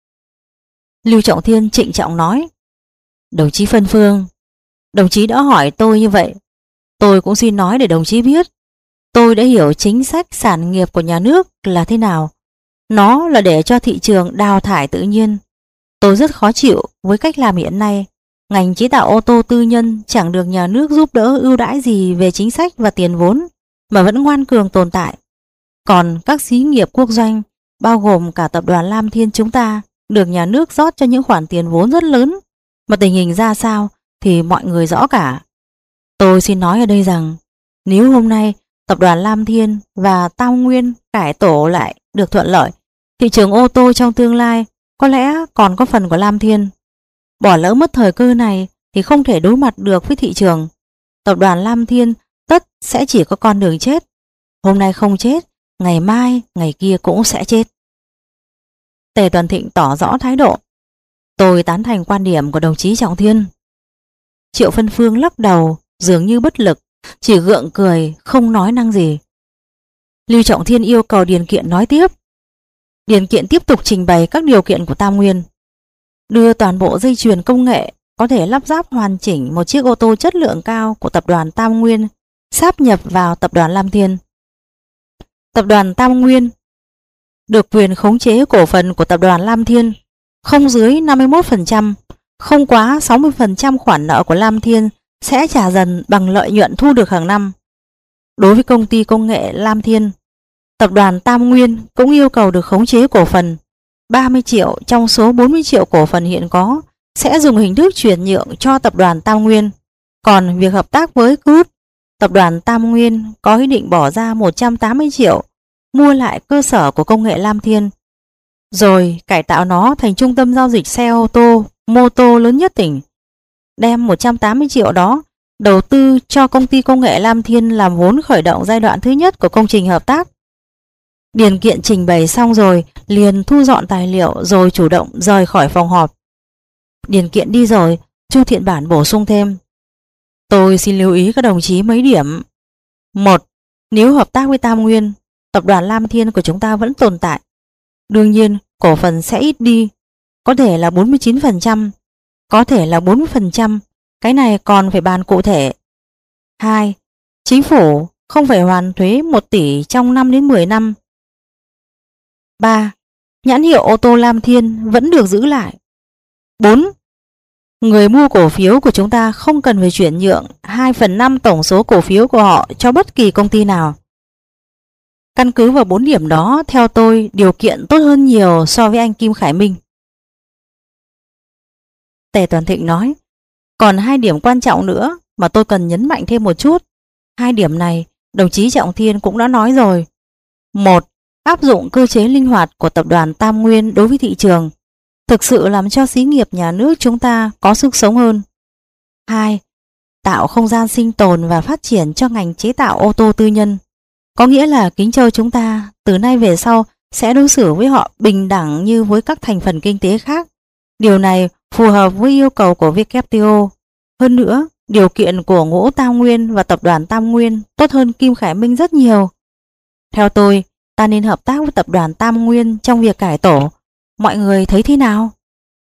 [SPEAKER 1] Lưu Trọng Thiên trịnh trọng nói. Đồng chí Phân Phương, đồng chí đã hỏi tôi như vậy, tôi cũng xin nói để đồng chí biết. Tôi đã hiểu chính sách sản nghiệp của nhà nước là thế nào. Nó là để cho thị trường đào thải tự nhiên. Tôi rất khó chịu với cách làm hiện nay. Ngành chế tạo ô tô tư nhân chẳng được nhà nước giúp đỡ ưu đãi gì về chính sách và tiền vốn, mà vẫn ngoan cường tồn tại. Còn các xí nghiệp quốc doanh, bao gồm cả tập đoàn Lam Thiên chúng ta, được nhà nước rót cho những khoản tiền vốn rất lớn, mà tình hình ra sao thì mọi người rõ cả. Tôi xin nói ở đây rằng, nếu hôm nay tập đoàn Lam Thiên và Tam Nguyên cải tổ lại được thuận lợi, thị trường ô tô trong tương lai có lẽ còn có phần của Lam Thiên. Bỏ lỡ mất thời cơ này thì không thể đối mặt được với thị trường. Tập đoàn Lam Thiên tất sẽ chỉ có con đường chết. Hôm nay không chết, ngày mai, ngày kia cũng sẽ chết. Tề Tuần Thịnh tỏ rõ thái độ. Tôi tán thành quan điểm của đồng chí Trọng Thiên. Triệu Phân Phương lắc đầu, dường như bất lực, chỉ gượng cười, không nói năng gì. Lưu Trọng Thiên yêu cầu Điền Kiện nói tiếp. Điền Kiện tiếp tục trình bày các điều kiện của Tam Nguyên. Đưa toàn bộ dây chuyền công nghệ có thể lắp ráp hoàn chỉnh một chiếc ô tô chất lượng cao của tập đoàn Tam Nguyên sáp nhập vào tập đoàn Lam Thiên. Tập đoàn Tam Nguyên được quyền khống chế cổ phần của tập đoàn Lam Thiên không dưới năm mươi mốt phần trăm, không quá sáu mươi phần trăm khoản nợ của Lam Thiên sẽ trả dần bằng lợi nhuận thu được hàng năm. Đối với công ty công nghệ Lam Thiên, tập đoàn Tam Nguyên cũng yêu cầu được khống chế cổ phần. ba mươi triệu trong số bốn mươi triệu cổ phần hiện có sẽ dùng hình thức chuyển nhượng cho tập đoàn Tam Nguyên. Còn việc hợp tác với Crude, tập đoàn Tam Nguyên có ý định bỏ ra một trăm tám mươi triệu mua lại cơ sở của công nghệ Lam Thiên, rồi cải tạo nó thành trung tâm giao dịch xe ô tô, mô tô lớn nhất tỉnh. Đem một trăm tám mươi triệu đó đầu tư cho công ty công nghệ Lam Thiên làm vốn khởi động giai đoạn thứ nhất của công trình hợp tác. Điền Kiện trình bày xong rồi liền thu dọn tài liệu rồi chủ động rời khỏi phòng họp. Điền Kiện đi rồi, Chu Thiện Bản bổ sung thêm. Tôi xin lưu ý các đồng chí mấy điểm. Một, nếu hợp tác với Tam Nguyên, tập đoàn Lam Thiên của chúng ta vẫn tồn tại. Đương nhiên, cổ phần sẽ ít đi, có thể là bốn mươi chín phần trăm, có thể là bốn mươi phần trăm, cái này còn phải bàn cụ thể. Hai, chính phủ không phải hoàn thuế một tỷ trong năm đến mười năm. Ba, nhãn hiệu ô tô Lam Thiên vẫn được giữ lại. Bốn, người mua cổ phiếu của chúng ta không cần phải chuyển nhượng hai phần năm tổng số cổ phiếu của họ cho bất kỳ công ty nào. Căn cứ vào bốn điểm đó, theo tôi, điều kiện tốt hơn nhiều so với anh Kim Khải Minh. Tề Toàn Thịnh nói, còn hai điểm quan trọng nữa mà tôi cần nhấn mạnh thêm một chút. Hai điểm này, đồng chí Trọng Thiên cũng đã nói rồi. Một, áp dụng cơ chế linh hoạt của tập đoàn Tam Nguyên đối với thị trường, thực sự làm cho xí nghiệp nhà nước chúng ta có sức sống hơn. Hai, tạo không gian sinh tồn và phát triển cho ngành chế tạo ô tô tư nhân. Có nghĩa là Kính Châu chúng ta từ nay về sau sẽ đối xử với họ bình đẳng như với các thành phần kinh tế khác. Điều này phù hợp với yêu cầu của vê kép tê o. Hơn nữa, điều kiện của Ngũ Tam Nguyên và tập đoàn Tam Nguyên tốt hơn Kim Khải Minh rất nhiều. Theo tôi, ta nên hợp tác với tập đoàn Tam Nguyên trong việc cải tổ. Mọi người thấy thế nào?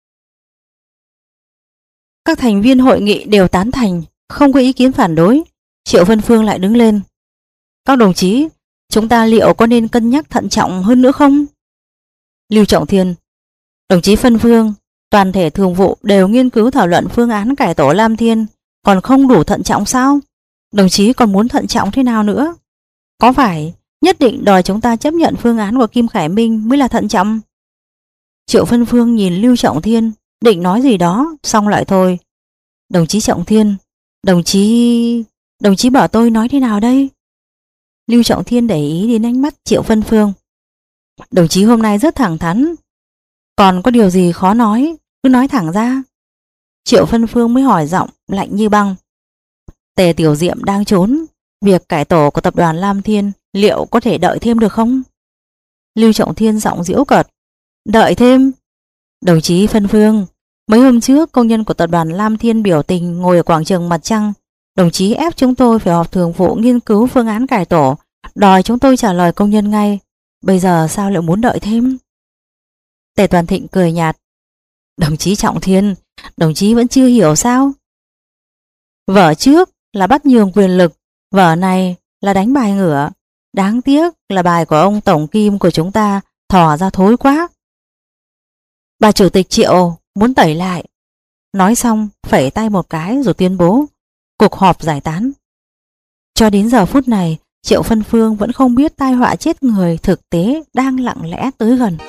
[SPEAKER 1] Các thành viên hội nghị đều tán thành, không có ý kiến phản đối. Triệu Vân Phương lại đứng lên. Các đồng chí, chúng ta liệu có nên cân nhắc thận trọng hơn nữa không? Lưu Trọng Thiên, đồng chí Vân Phương, toàn thể thường vụ đều nghiên cứu thảo luận phương án cải tổ Lam Thiên, còn không đủ thận trọng sao? Đồng chí còn muốn thận trọng thế nào nữa? Có phải nhất định đòi chúng ta chấp nhận phương án của Kim Khải Minh mới là thận trọng? Triệu Vân Phương nhìn Lưu Trọng Thiên, định nói gì đó, xong lại thôi. Đồng chí Trọng Thiên, đồng chí... đồng chí bảo tôi nói thế nào đây? Lưu Trọng Thiên để ý đến ánh mắt Triệu Vân Phương. Đồng chí hôm nay rất thẳng thắn, còn có điều gì khó nói, cứ nói thẳng ra. Triệu Vân Phương mới hỏi giọng lạnh như băng. Tề Tiểu Diệm đang trốn, việc cải tổ của tập đoàn Lam Thiên liệu có thể đợi thêm được không? Lưu Trọng Thiên giọng giễu cợt. Đợi thêm? Đồng chí Vân Phương, mấy hôm trước công nhân của tập đoàn Lam Thiên biểu tình ngồi ở quảng trường Mặt Trăng. Đồng chí ép chúng tôi phải họp thường vụ nghiên cứu phương án cải tổ, đòi chúng tôi trả lời công nhân ngay. Bây giờ sao lại muốn đợi thêm? Tề Toàn Thịnh cười nhạt. Đồng chí Trọng Thiên, đồng chí vẫn chưa hiểu sao? Vở trước là bắt nhường quyền lực, vở này là đánh bài ngửa. Đáng tiếc là bài của ông Tổng Kim của chúng ta thò ra thối quá. Bà Chủ tịch Triệu muốn tẩy lại. Nói xong phẩy tay một cái rồi tuyên bố cuộc họp giải tán. Cho đến giờ phút này, Triệu Vân Phương vẫn không biết tai họa chết người thực tế đang lặng lẽ tới gần.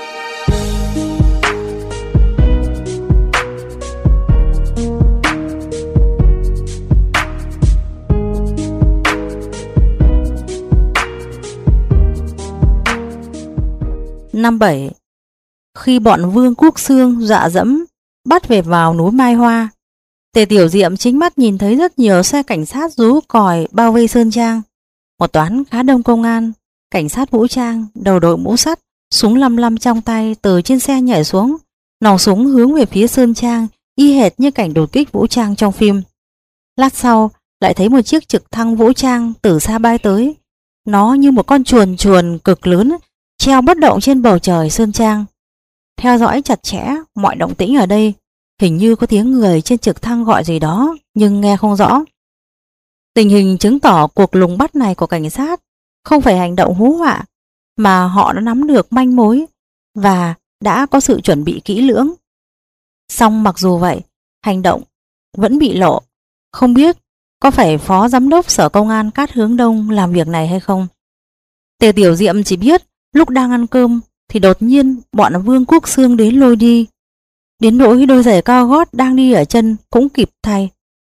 [SPEAKER 1] Năm bảy. Khi bọn Vương Quốc Xương dọa dẫm bắt về vào núi Mai Hoa, Tề Tiểu Diệm chính mắt nhìn thấy rất nhiều xe cảnh sát rú còi bao vây Sơn Trang. Một toán khá đông công an, cảnh sát vũ trang, đầu đội mũ sắt, súng lăm lăm trong tay từ trên xe nhảy xuống, nòng súng hướng về phía Sơn Trang, y hệt như cảnh đột kích vũ trang trong phim. Lát sau lại thấy một chiếc trực thăng vũ trang từ xa bay tới, nó như một con chuồn chuồn cực lớn treo bất động trên bầu trời Sơn Trang. Theo dõi chặt chẽ mọi động tĩnh ở đây, hình như có tiếng người trên trực thăng gọi gì đó nhưng nghe không rõ. Tình hình chứng tỏ cuộc lùng bắt này của cảnh sát không phải hành động hú họa, mà họ đã nắm được manh mối và đã có sự chuẩn bị kỹ lưỡng. Song mặc dù vậy, hành động vẫn bị lộ. Không biết có phải Phó Giám đốc Sở Công an Cát Hướng Đông làm việc này hay không. Tề Tiểu Diệm chỉ biết lúc đang ăn cơm thì đột nhiên bọn Vương Quốc Xương đến lôi đi. Đến nỗi đôi giày cao gót đang đi ở chân cũng kịp thay.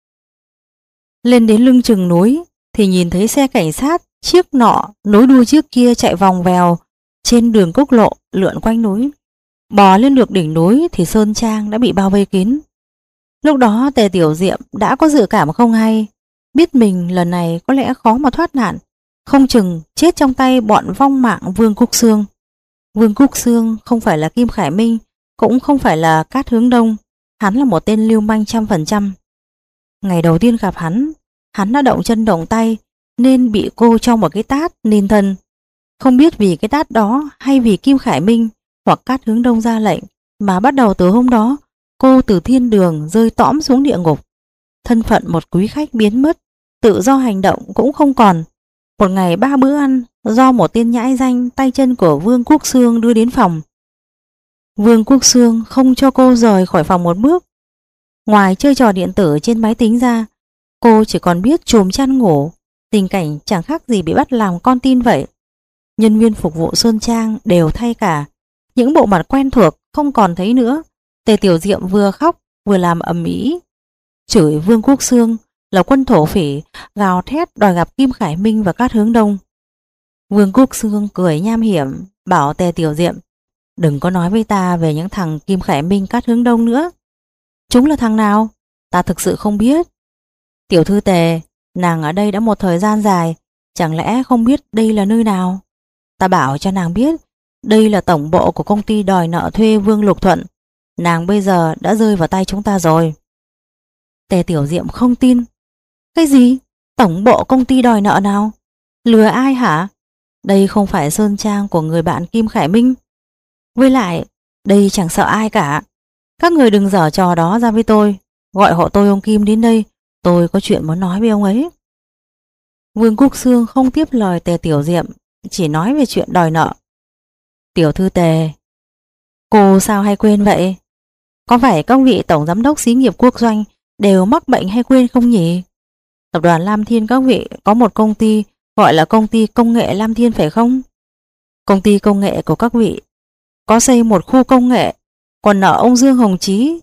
[SPEAKER 1] Lên đến lưng chừng núi thì nhìn thấy xe cảnh sát chiếc nọ nối đuôi chiếc kia chạy vòng vèo trên đường quốc lộ lượn quanh núi. Bò lên được đỉnh núi thì Sơn Trang đã bị bao vây kín. Lúc đó Tề Tiểu Diệm đã có dự cảm không hay, biết mình lần này có lẽ khó mà thoát nạn, không chừng chết trong tay bọn vong mạng Vương Quốc Xương. Vương Quốc Xương không phải là Kim Khải Minh, cũng không phải là Cát Hướng Đông, hắn là một tên lưu manh trăm phần trăm. Ngày đầu tiên gặp hắn, hắn đã động chân động tay nên bị cô cho một cái tát nên thân. Không biết vì cái tát đó hay vì Kim Khải Minh hoặc Cát Hướng Đông ra lệnh mà bắt đầu từ hôm đó cô từ thiên đường rơi tõm xuống địa ngục. Thân phận một quý khách biến mất, tự do hành động cũng không còn. Một ngày ba bữa ăn do một tên nhãi danh tay chân của Vương Quốc Xương đưa đến phòng. Vương Quốc Xương không cho cô rời khỏi phòng một bước. Ngoài chơi trò điện tử trên máy tính ra, cô chỉ còn biết chùm chăn ngủ. Tình cảnh chẳng khác gì bị bắt làm con tin vậy. Nhân viên phục vụ Sơn Trang đều thay cả. Những bộ mặt quen thuộc không còn thấy nữa. Tề Tiểu Diệm vừa khóc vừa làm ầm ĩ, chửi Vương Quốc Xương là quân thổ phỉ, gào thét đòi gặp Kim Khải Minh và Cát Hướng Đông. Vương Quốc Xương cười nham hiểm, bảo Tề Tiểu Diệm đừng có nói với ta về những thằng Kim Khải Minh, Cát Hướng Đông nữa. Chúng là thằng nào? Ta thực sự không biết. Tiểu thư Tề, nàng ở đây đã một thời gian dài, chẳng lẽ không biết đây là nơi nào? Ta bảo cho nàng biết, đây là tổng bộ của công ty đòi nợ thuê Vương Lục Thuận. Nàng bây giờ đã rơi vào tay chúng ta rồi. Tề Tiểu Diệm không tin. Cái gì? Tổng bộ công ty đòi nợ nào? Lừa ai hả? Đây không phải Sơn Trang của người bạn Kim Khải Minh. Với lại, đây chẳng sợ ai cả. Các người đừng giở trò đó ra với tôi. Gọi hộ tôi ông Kim đến đây, tôi có chuyện muốn nói với ông ấy. Vương Quốc Xương không tiếp lời Tề Tiểu Diệm, chỉ nói về chuyện đòi nợ. Tiểu thư Tề, cô sao hay quên vậy? Có phải các vị tổng giám đốc xí nghiệp quốc doanh đều mắc bệnh hay quên không nhỉ? Tập đoàn Lam Thiên các vị có một công ty gọi là công ty công nghệ Lam Thiên phải không? Công ty công nghệ của các vị có xây một khu công nghệ, còn nợ ông Dương Hồng Chí,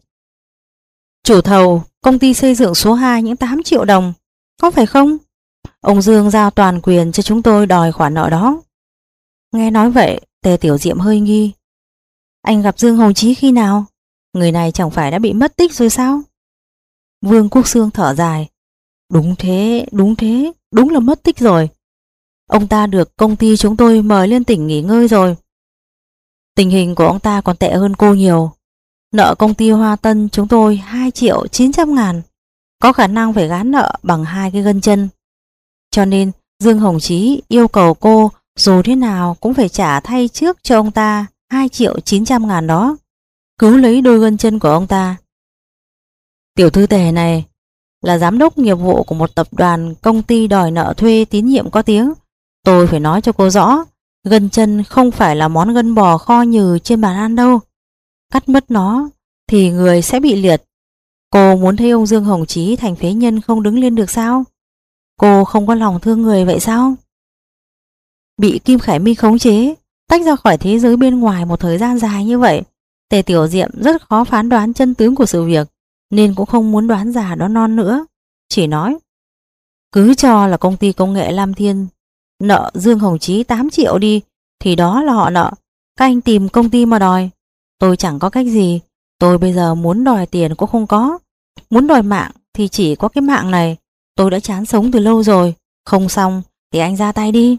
[SPEAKER 1] chủ thầu công ty xây dựng số hai những tám triệu đồng, có phải không? Ông Dương giao toàn quyền cho chúng tôi đòi khoản nợ đó. Nghe nói vậy, Tề Tiểu Diệm hơi nghi. Anh gặp Dương Hồng Chí khi nào? Người này chẳng phải đã bị mất tích rồi sao? Vương Quốc Xương thở dài. Đúng thế, đúng thế, đúng là mất tích rồi. Ông ta được công ty chúng tôi mời lên tỉnh nghỉ ngơi rồi. Tình hình của ông ta còn tệ hơn cô nhiều. Nợ công ty Hoa Tân chúng tôi hai triệu chín trăm ngàn. Có khả năng phải gán nợ bằng hai cái gân chân. Cho nên Dương Hồng Chí yêu cầu cô dù thế nào cũng phải trả thay trước cho ông ta hai triệu chín trăm ngàn đó, cứu lấy đôi gân chân của ông ta. Tiểu thư Tề này là giám đốc nghiệp vụ của một tập đoàn công ty đòi nợ thuê tín nhiệm có tiếng. Tôi phải nói cho cô rõ, gân chân không phải là món gân bò kho nhừ trên bàn ăn đâu. Cắt mất nó thì người sẽ bị liệt. Cô muốn thấy ông Dương Hồng Chí thành phế nhân không đứng lên được sao? Cô không có lòng thương người vậy sao? Bị Kim Khải Minh khống chế, tách ra khỏi thế giới bên ngoài một thời gian dài như vậy, Tề Tiểu Diệm rất khó phán đoán chân tướng của sự việc, nên cũng không muốn đoán già đoán non nữa. Chỉ nói, cứ cho là công ty công nghệ Lam Thiên nợ Dương Hồng Chí tám triệu đi, thì đó là họ nợ. Các anh tìm công ty mà đòi. Tôi chẳng có cách gì. Tôi bây giờ muốn đòi tiền cũng không có. Muốn đòi mạng thì chỉ có cái mạng này. Tôi đã chán sống từ lâu rồi. Không xong thì anh ra tay đi.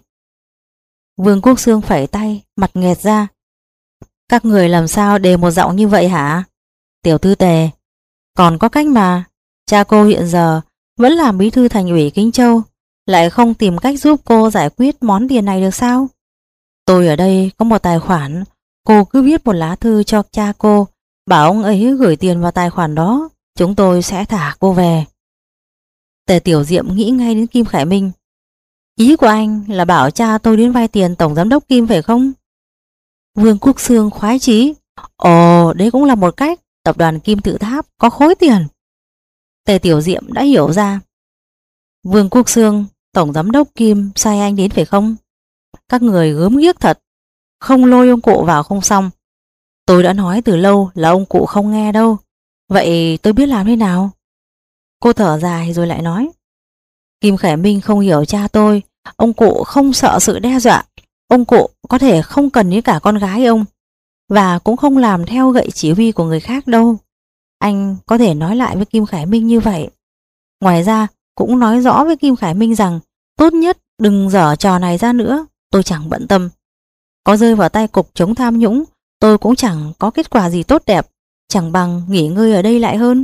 [SPEAKER 1] Vương Quốc Xương phẩy tay, mặt nghệt ra. Các người làm sao để một giọng như vậy hả? Tiểu thư Tề, còn có cách mà. Cha cô hiện giờ vẫn làm bí thư thành ủy Kinh Châu, lại không tìm cách giúp cô giải quyết món tiền này được sao? Tôi ở đây có một tài khoản, cô cứ viết một lá thư cho cha cô, bảo ông ấy gửi tiền vào tài khoản đó, chúng tôi sẽ thả cô về. Tề Tiểu Diệm nghĩ ngay đến Kim Khải Minh. Ý của anh là bảo cha tôi đến vay tiền tổng giám đốc Kim phải không? Vương Quốc Xương khoái chí. Ồ, đấy cũng là một cách. Tập đoàn Kim Tự Tháp có khối tiền. Tề Tiểu Diệm đã hiểu ra. Vương Quốc Xương, tổng giám đốc Kim sai anh đến phải không? Các người gớm ghiếc thật. Không lôi ông cụ vào không xong. Tôi đã nói từ lâu là ông cụ không nghe đâu. Vậy tôi biết làm thế nào? Cô thở dài rồi lại nói. Kim Khải Minh không hiểu cha tôi. Ông cụ không sợ sự đe dọa. Ông cụ có thể không cần đến cả con gái ông, và cũng không làm theo gậy chỉ huy của người khác đâu. Anh có thể nói lại với Kim Khải Minh như vậy. Ngoài ra cũng nói rõ với Kim Khải Minh rằng tốt nhất đừng dở trò này ra nữa. Tôi chẳng bận tâm. Có rơi vào tay cục chống tham nhũng, tôi cũng chẳng có kết quả gì tốt đẹp. Chẳng bằng nghỉ ngơi ở đây lại hơn.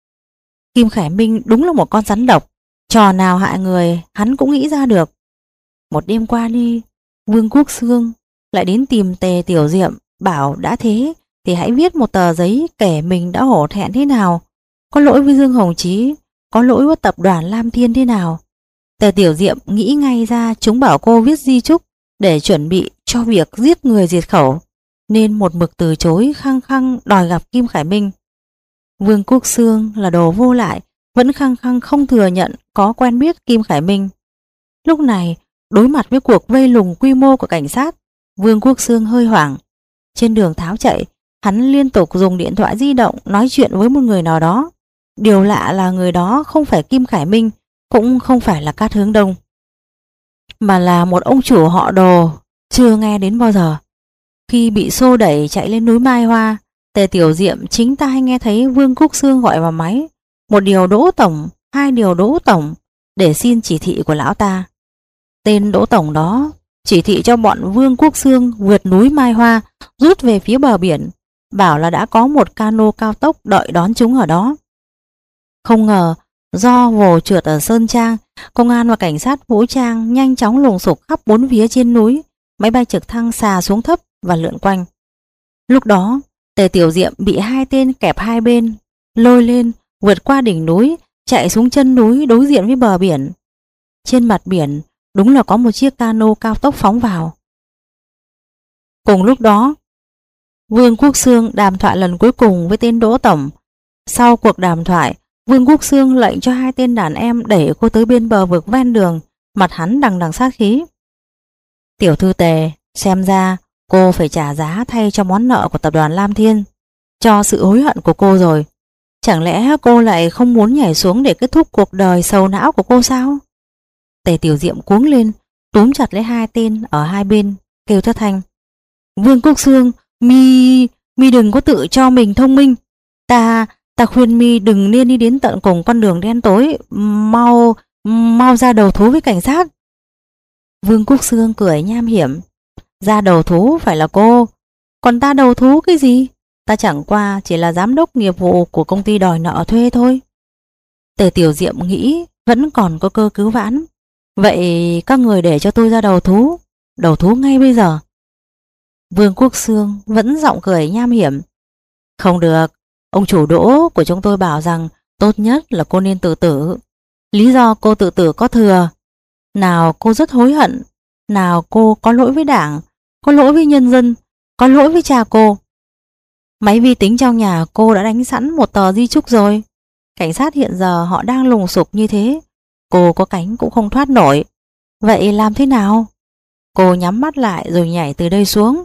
[SPEAKER 1] Kim Khải Minh đúng là một con rắn độc. Trò nào hại người hắn cũng nghĩ ra được. Một đêm qua đi, Vương Quốc Xương lại đến tìm Tề Tiểu Diệm, bảo đã thế thì hãy viết một tờ giấy kể mình đã hổ thẹn thế nào, có lỗi với Dương Hồng Chí, có lỗi với tập đoàn Lam Thiên thế nào. Tề Tiểu Diệm nghĩ ngay ra chúng bảo cô viết di chúc để chuẩn bị cho việc giết người diệt khẩu, nên một mực từ chối, khăng khăng đòi gặp Kim Khải Minh. Vương Quốc Xương là đồ vô lại, vẫn khăng khăng không thừa nhận có quen biết Kim Khải Minh. Lúc này, đối mặt với cuộc vây lùng quy mô của cảnh sát, Vương Quốc Xương hơi hoảng. Trên đường tháo chạy, hắn liên tục dùng điện thoại di động nói chuyện với một người nào đó. Điều lạ là người đó không phải Kim Khải Minh, cũng không phải là Cát Hướng Đông, mà là một ông chủ họ Đồ chưa nghe đến bao giờ. Khi bị xô đẩy chạy lên núi Mai Hoa, Tề Tiểu Diệm chính tai nghe thấy Vương Quốc Xương gọi vào máy, một điều Đỗ Tổng, hai điều Đỗ Tổng, để xin chỉ thị của lão ta. Tên Đỗ Tổng đó chỉ thị cho bọn Vương Quốc Xương vượt núi Mai Hoa, rút về phía bờ biển, bảo là đã có một cano cao tốc đợi đón chúng ở đó. Không ngờ do vồ trượt ở Sơn Trang, công an và cảnh sát vũ trang nhanh chóng lùng sục khắp bốn phía trên núi, máy bay trực thăng xà xuống thấp và lượn quanh. Lúc đó, Tề Tiểu Diệm bị hai tên kẹp hai bên, lôi lên, vượt qua đỉnh núi, chạy xuống chân núi đối diện với bờ biển. Trên mặt biển, đúng là có một chiếc cano cao tốc phóng vào. Cùng lúc đó, Vương Quốc Xương đàm thoại lần cuối cùng với tên Đỗ Tổng. Sau cuộc đàm thoại, Vương Quốc Xương lệnh cho hai tên đàn em đẩy cô tới bên bờ vực ven đường, mặt hắn đằng đằng sát khí. Tiểu thư Tề, xem ra cô phải trả giá thay cho món nợ của tập đoàn Lam Thiên, cho sự hối hận của cô rồi. Chẳng lẽ cô lại không muốn nhảy xuống để kết thúc cuộc đời sầu não của cô sao? Tề Tiểu Diệm cuống lên, túm chặt lấy hai tên ở hai bên, kêu thất thanh. Vương Quốc Xương, mi, mi đừng có tự cho mình thông minh. Ta, ta khuyên mi đừng nên đi đến tận cùng con đường đen tối, mau, mau ra đầu thú với cảnh sát. Vương Quốc Xương cười nham hiểm. Ra đầu thú phải là cô, còn ta đầu thú cái gì? Ta chẳng qua chỉ là giám đốc nghiệp vụ của công ty đòi nợ thuê thôi. Tề Tiểu Diệm nghĩ vẫn còn có cơ cứu vãn. Vậy các người để cho tôi ra đầu thú, đầu thú ngay bây giờ. Vương Quốc Xương vẫn giọng cười nham hiểm. Không được, ông chủ Đỗ của chúng tôi bảo rằng tốt nhất là cô nên tự tử. Lý do cô tự tử có thừa. Nào cô rất hối hận, nào cô có lỗi với đảng, có lỗi với nhân dân, có lỗi với cha cô. Máy vi tính trong nhà cô đã đánh sẵn một tờ di chúc rồi. Cảnh sát hiện giờ họ đang lùng sục như thế, cô có cánh cũng không thoát nổi. Vậy làm thế nào? Cô nhắm mắt lại rồi nhảy từ đây xuống.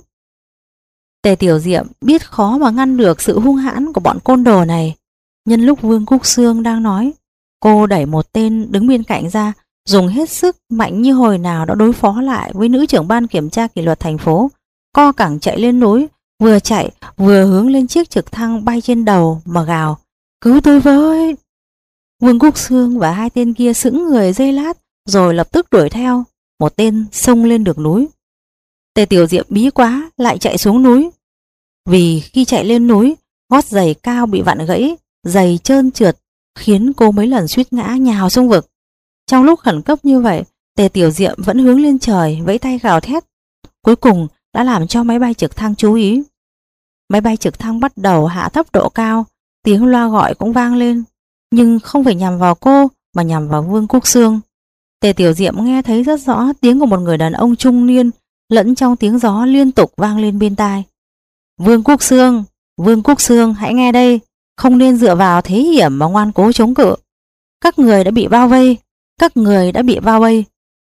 [SPEAKER 1] Tề Tiểu Diệm biết khó mà ngăn được sự hung hãn của bọn côn đồ này. Nhân lúc Vương Quốc Xương đang nói, cô đẩy một tên đứng bên cạnh ra, dùng hết sức mạnh như hồi nào đã đối phó lại với nữ trưởng ban kiểm tra kỷ luật thành phố, co cẳng chạy lên núi, vừa chạy vừa hướng lên chiếc trực thăng bay trên đầu mà gào. Cứu tôi với! Vương Quốc Xương và hai tên kia sững người giây lát rồi lập tức đuổi theo. Một tên xông lên đường núi. Tề Tiểu Diệm bí quá lại chạy xuống núi. Vì khi chạy lên núi, gót giày cao bị vặn gãy, giày trơn trượt, khiến cô mấy lần suýt ngã nhào xuống vực. Trong lúc khẩn cấp như vậy, Tề Tiểu Diệm vẫn hướng lên trời vẫy tay gào thét. Cuối cùng đã làm cho máy bay trực thăng chú ý. Máy bay trực thăng bắt đầu hạ thấp độ cao, tiếng loa gọi cũng vang lên, nhưng không phải nhằm vào cô mà nhằm vào Vương Quốc Xương. Tề Tiểu Diệm nghe thấy rất rõ tiếng của một người đàn ông trung niên lẫn trong tiếng gió liên tục vang lên bên tai. Vương Quốc Xương, Vương Quốc Xương, hãy nghe đây, không nên dựa vào thế hiểm mà ngoan cố chống cự. Các người đã bị bao vây, các người đã bị bao vây.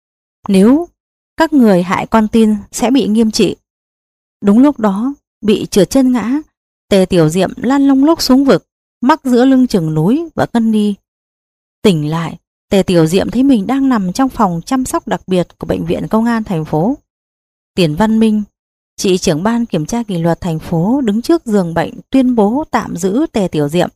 [SPEAKER 1] Nếu các người hại con tin sẽ bị nghiêm trị. Đúng lúc đó, bị trượt chân ngã, Tề Tiểu Diệm lăn lông lốc xuống vực, mắc giữa lưng chừng núi và cân đi. Tỉnh lại, Tề Tiểu Diệm thấy mình đang nằm trong phòng chăm sóc đặc biệt của bệnh viện công an thành phố. Tiền Văn Minh, chị trưởng ban kiểm tra kỷ luật thành phố, đứng trước giường bệnh tuyên bố tạm giữ Tề Tiểu Diệm.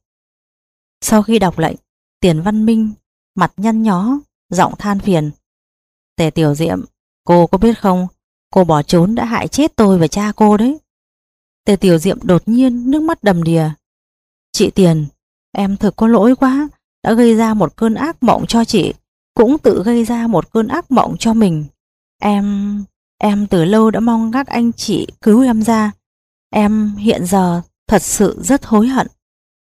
[SPEAKER 1] Sau khi đọc lệnh, Tiền Văn Minh mặt nhăn nhó, giọng than phiền. Tề Tiểu Diệm, cô có biết không, cô bỏ trốn đã hại chết tôi và cha cô đấy. Tề Tiểu Diệm đột nhiên nước mắt đầm đìa. Chị Tiền, em thực có lỗi quá, đã gây ra một cơn ác mộng cho chị, cũng tự gây ra một cơn ác mộng cho mình. Em, em từ lâu đã mong các anh chị cứu em ra. Em hiện giờ thật sự rất hối hận.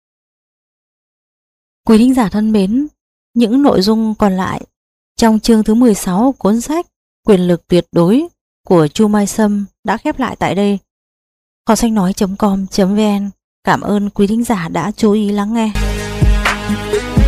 [SPEAKER 1] Quý thính giả thân mến, những nội dung còn lại trong chương thứ mười sáu cuốn sách Quyền lực tuyệt đối của Chu Mai Sâm đã khép lại tại đây. Kho sách nói chấm com chấm vn cảm ơn quý thính giả đã chú ý lắng nghe.